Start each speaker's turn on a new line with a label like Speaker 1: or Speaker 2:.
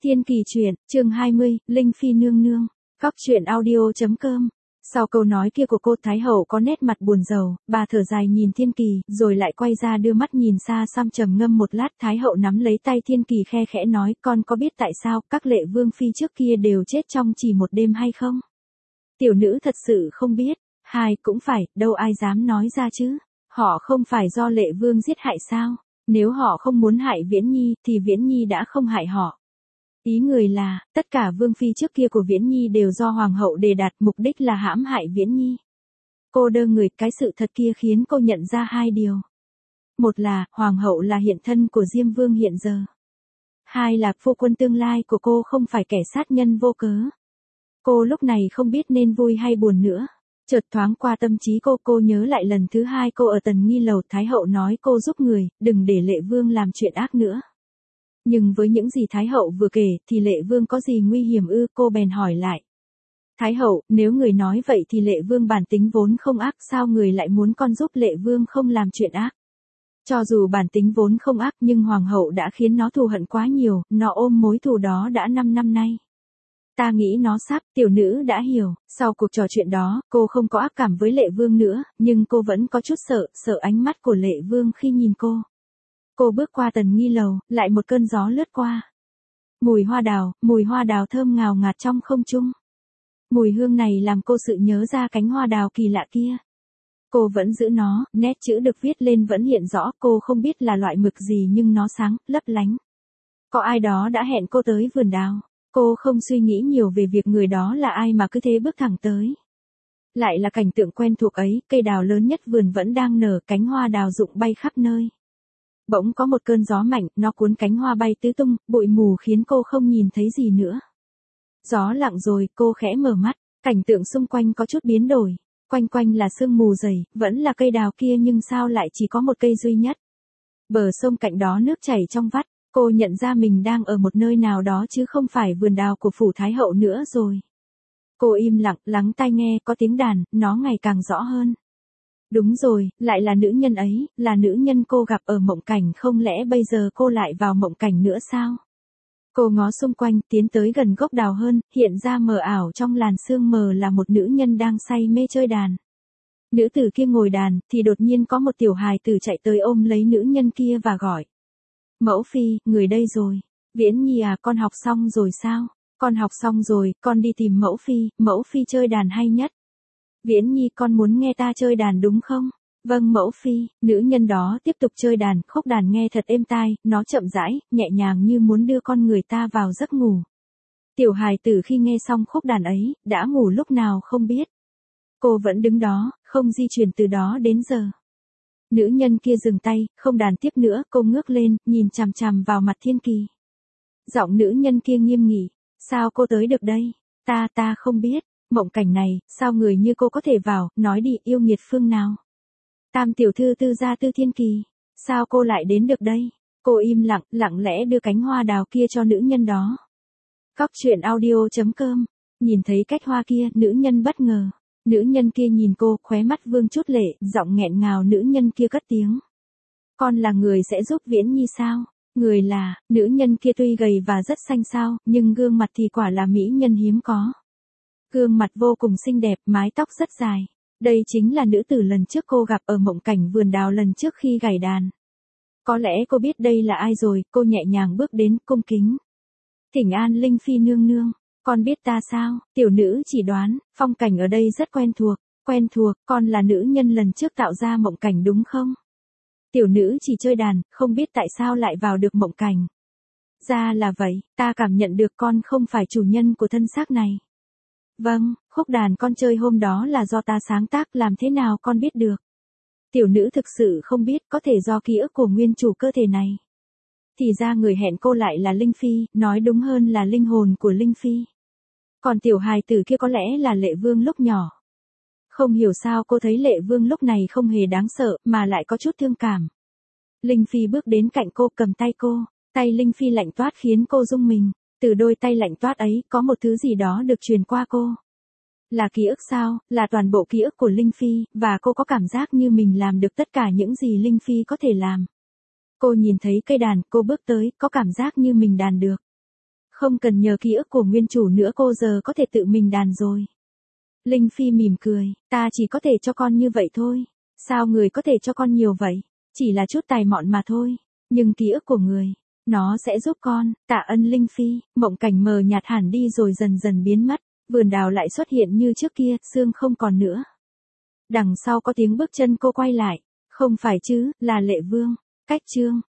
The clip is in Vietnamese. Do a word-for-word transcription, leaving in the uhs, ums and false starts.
Speaker 1: Thiên Kỳ truyện, chương hai mươi, Linh Phi nương nương. Góc truyện audio.com. Sau câu nói kia của cô Thái Hậu có nét mặt buồn rầu, bà thở dài nhìn Thiên Kỳ, rồi lại quay ra đưa mắt nhìn xa xăm trầm ngâm một lát. Thái Hậu nắm lấy tay Thiên Kỳ khe khẽ nói, con có biết tại sao các lệ vương phi trước kia đều chết trong chỉ một đêm hay không? Tiểu nữ thật sự không biết. Hai cũng phải, đâu ai dám nói ra chứ. Họ không phải do lệ vương giết hại sao? Nếu họ không muốn hại Viễn Nhi, thì Viễn Nhi đã không hại họ. Ý người là, tất cả vương phi trước kia của Viễn Nhi đều do Hoàng hậu đề đạt, mục đích là hãm hại Viễn Nhi. Cô đơ người, cái sự thật kia khiến cô nhận ra hai điều. Một là, Hoàng hậu là hiện thân của Diêm Vương hiện giờ. Hai là, phu quân tương lai của cô không phải kẻ sát nhân vô cớ. Cô lúc này không biết nên vui hay buồn nữa. Chợt thoáng qua tâm trí cô, cô nhớ lại lần thứ hai cô ở Tần Nghi Lầu, Thái Hậu nói cô giúp người, đừng để Lệ Vương làm chuyện ác nữa. Nhưng với những gì Thái Hậu vừa kể, thì Lệ Vương có gì nguy hiểm ư? Cô bèn hỏi lại. Thái Hậu, nếu người nói vậy thì Lệ Vương bản tính vốn không ác, sao người lại muốn con giúp Lệ Vương không làm chuyện ác? Cho dù bản tính vốn không ác, nhưng Hoàng hậu đã khiến nó thù hận quá nhiều, nó ôm mối thù đó đã năm năm nay. Ta nghĩ nó sắp, tiểu nữ đã hiểu. Sau cuộc trò chuyện đó, cô không có ác cảm với Lệ Vương nữa, nhưng cô vẫn có chút sợ, sợ ánh mắt của Lệ Vương khi nhìn cô. Cô bước qua Tần Nghi Lầu, lại một cơn gió lướt qua. Mùi hoa đào, mùi hoa đào thơm ngào ngạt trong không trung. Mùi hương này làm cô sự nhớ ra cánh hoa đào kỳ lạ kia. Cô vẫn giữ nó, nét chữ được viết lên vẫn hiện rõ, cô không biết là loại mực gì nhưng nó sáng, lấp lánh. Có ai đó đã hẹn cô tới vườn đào. Cô không suy nghĩ nhiều về việc người đó là ai mà cứ thế bước thẳng tới. Lại là cảnh tượng quen thuộc ấy, cây đào lớn nhất vườn vẫn đang nở, cánh hoa đào rụng bay khắp nơi. Bỗng có một cơn gió mạnh, nó cuốn cánh hoa bay tứ tung, bụi mù khiến cô không nhìn thấy gì nữa. Gió lặng rồi, cô khẽ mở mắt, cảnh tượng xung quanh có chút biến đổi. Quanh quanh là sương mù dày, vẫn là cây đào kia nhưng sao lại chỉ có một cây duy nhất. Bờ sông cạnh đó nước chảy trong vắt. Cô nhận ra mình đang ở một nơi nào đó chứ không phải vườn đào của phủ Thái Hậu nữa rồi. Cô im lặng, lắng tai nghe, có tiếng đàn, nó ngày càng rõ hơn. Đúng rồi, lại là nữ nhân ấy, là nữ nhân cô gặp ở mộng cảnh, không lẽ bây giờ cô lại vào mộng cảnh nữa sao? Cô ngó xung quanh, tiến tới gần gốc đào hơn, hiện ra mờ ảo trong làn sương mờ là một nữ nhân đang say mê chơi đàn. Nữ tử kia ngồi đàn, thì đột nhiên có một tiểu hài tử chạy tới ôm lấy nữ nhân kia và gọi. Mẫu phi, người đây rồi. Viễn Nhi à, con học xong rồi sao? Con học xong rồi, con đi tìm mẫu phi, mẫu phi chơi đàn hay nhất. Viễn Nhi, con muốn nghe ta chơi đàn đúng không? Vâng mẫu phi. Nữ nhân đó tiếp tục chơi đàn, khúc đàn nghe thật êm tai, nó chậm rãi, nhẹ nhàng như muốn đưa con người ta vào giấc ngủ. Tiểu hài tử khi nghe xong khúc đàn ấy, đã ngủ lúc nào không biết. Cô vẫn đứng đó, không di chuyển từ đó đến giờ. Nữ nhân kia dừng tay, không đàn tiếp nữa, cô ngước lên, nhìn chằm chằm vào mặt Thiên Kỳ. Giọng nữ nhân kia nghiêm nghị, sao cô tới được đây? Ta, ta không biết, mộng cảnh này, sao người như cô có thể vào, nói đi, yêu nghiệt phương nào? Tam tiểu thư tư gia Tư Thiên Kỳ, sao cô lại đến được đây? Cô im lặng, lặng lẽ đưa cánh hoa đào kia cho nữ nhân đó. Góc truyện audio.com, nhìn thấy cách hoa kia, nữ nhân bất ngờ. Nữ nhân kia nhìn cô, khóe mắt vương chút lệ, giọng nghẹn ngào nữ nhân kia cất tiếng. Con là người sẽ giúp Viễn Nhi sao? Người là, nữ nhân kia tuy gầy và rất xanh xao, nhưng gương mặt thì quả là mỹ nhân hiếm có. Gương mặt vô cùng xinh đẹp, mái tóc rất dài. Đây chính là nữ tử lần trước cô gặp ở mộng cảnh vườn đào lần trước khi gảy đàn. Có lẽ cô biết đây là ai rồi, cô nhẹ nhàng bước đến, cung kính. Thỉnh an Linh Phi nương nương. Con biết ta sao? Tiểu nữ chỉ đoán, phong cảnh ở đây rất quen thuộc. Quen thuộc, con là nữ nhân lần trước tạo ra mộng cảnh đúng không? Tiểu nữ chỉ chơi đàn, không biết tại sao lại vào được mộng cảnh. Ra là vậy, ta cảm nhận được con không phải chủ nhân của thân xác này. Vâng, khúc đàn con chơi hôm đó là do ta sáng tác, làm thế nào con biết được? Tiểu nữ thực sự không biết, có thể do ký ức của nguyên chủ cơ thể này. Thì ra người hẹn cô lại là Linh Phi, nói đúng hơn là linh hồn của Linh Phi. Còn tiểu hài tử kia có lẽ là Lệ Vương lúc nhỏ. Không hiểu sao cô thấy Lệ Vương lúc này không hề đáng sợ, mà lại có chút thương cảm. Linh Phi bước đến cạnh cô, cầm tay cô. Tay Linh Phi lạnh toát khiến cô rung mình. Từ đôi tay lạnh toát ấy, có một thứ gì đó được truyền qua cô. Là ký ức sao, là toàn bộ ký ức của Linh Phi, và cô có cảm giác như mình làm được tất cả những gì Linh Phi có thể làm. Cô nhìn thấy cây đàn, cô bước tới, có cảm giác như mình đàn được. Không cần nhờ ký ức của nguyên chủ nữa, cô giờ có thể tự mình đàn rồi. Linh Phi mỉm cười, ta chỉ có thể cho con như vậy thôi. Sao người có thể cho con nhiều vậy? Chỉ là chút tài mọn mà thôi. Nhưng ký ức của người, nó sẽ giúp con. Tạ ơn Linh Phi. Mộng cảnh mờ nhạt hẳn đi rồi dần dần biến mất. Vườn đào lại xuất hiện như trước kia, sương không còn nữa. Đằng sau có tiếng bước chân, cô quay lại. Không phải chứ, là Lệ Vương. Cách chương.